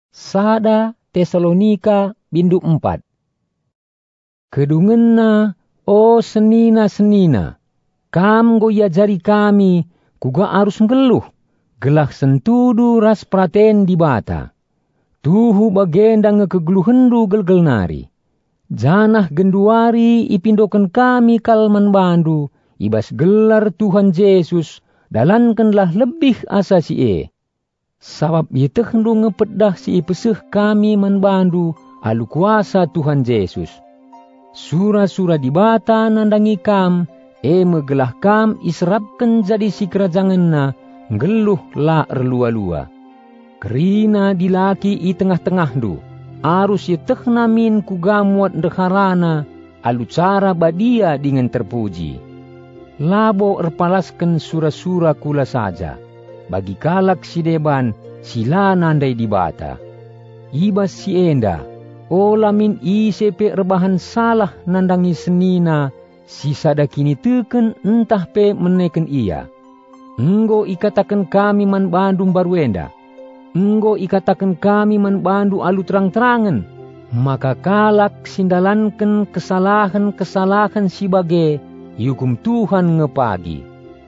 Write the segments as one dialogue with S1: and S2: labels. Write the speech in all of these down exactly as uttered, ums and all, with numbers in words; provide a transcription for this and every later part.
S1: Sada Tesalonika bindu empat. Kedungenna, o senina-senina, kam go yajari kami, kuga arus ngeluh, gelah sentudu ras praten di bata. Tuhu bagenda ngekegluhendu gelgel nari. Janah genduari ipindoken kami kalman bandu, ibas gelar Tuhan Yesus, dalankanlah lebih asa si e. Sabab yetehnu ngepeddah si ipeseh kami man bandu, alu kuasa Tuhan Yesus. Sura-sura di bata nandangi kam, e megelah kam israpken jadi si kerajanganna, ngeluh la erlua-lua. Kerina dilaki i tengah-tengahdu, arus yetehna min kugamuat ndeharana, alu cara badia dengan terpuji. Labo erpalasken sura-sura kula saja, bagi kalak si deban sila nandai di bata. Ibas si enda, o lamin isepe rebahan salah nandangi senina, si sadakini teken entah pe meneken ia. Enggo ikatakan kami man bandung baru enda, enggo ikatakan kami man bandu alu terang-terangan, maka kalak sindalanken kesalahan-kesalahan si bage, hukum Tuhan ngepagi.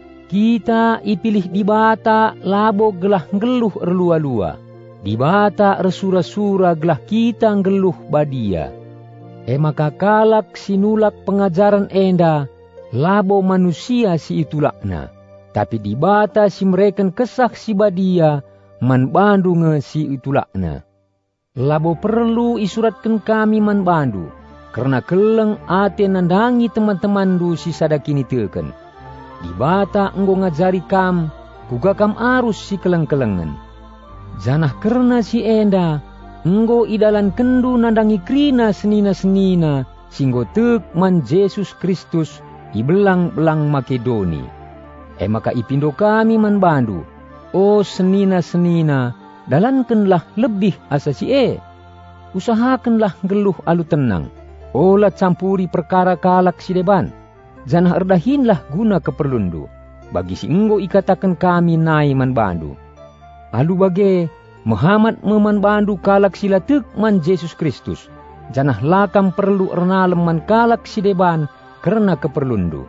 S1: Kita ipilih di bata labo gelah ngeluh erlua-lua. Di bata ersura-sura gelah kita ngeluh badia. E maka kalak sinulak pengajaran enda, labo manusia si itulakna. Tapi di bata si mereken kesah si badia, man bandu nge si itulakna. Labo perlu isuratkan kami man bandu, karena keleng ate nandangi teman-temandu si sadakini teken. Di bata enggo ngajari kam, kuga kam arus si keleng-kelengen. Janah kerna si enda, enggo idalan kendu nandangi krina senina-senina, singgo tek man Yesus Kristus ibelang-belang Makedoni. E maka ipindo kami man bandu, o senina-senina, dalankenlah lebih asa si e. Usahakanlah geluh alu tenang, olah campuri perkara kalak si deban. Janah erdahinlah guna keperlundu, bagi si enggo ikatakan kami nai man bandu. Alu bage, Muhammad meman bandu kalak sila tek man Yesus Kristus. Janah lakam perlu ernalem man kalak si deban karena keperlundu.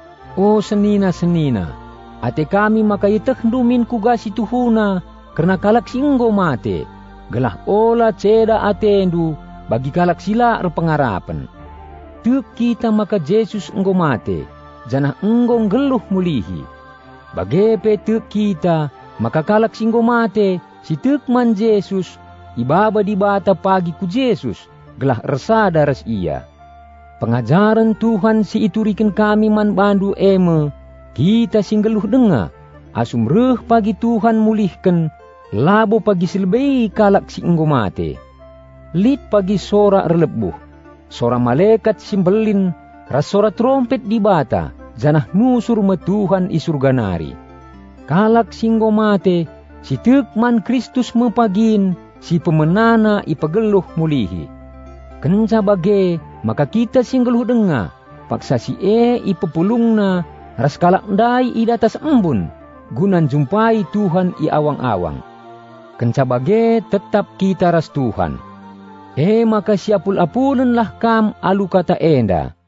S1: O senina-senina, ate kami maka yetehnu min kugasi tuhuna, karena kalak si enggo mate. Gelah ola ceda atendu, bagi kalak sila erpengarapan. Tek kita maka Yesus enggo mate, janah enggo ngeluh mulihi. Bagepe tek kita, maka kalak singgo mate, si tek man Yesus, ibaba di bata pagi ku Yesus, gelah ersada res ia. Pengajaran Tuhan si ituriken kami man bandu eme, kita singgeluh denga, asum reh pagi Tuhan mulihken, labo pagi silbei kalak si enggo mate. Lit pagi sora erlebuh, sora malaikat simbelin, ras sora trompet di bata, janah nusur me Tuhan isurganari. Kalak singgo mate, si tek man Kristus mepagin, si pemenana ipageluh mulihi. Kenca bage, maka kita singgeluh denga, paksa si e ipepulungna, ras kalak ndai idatas embun, gunan jumpai Tuhan i awang-awang. Kenca bage tetap kita ras Tuhan. Eh maka siapul-apunanlah kam alu kata enda,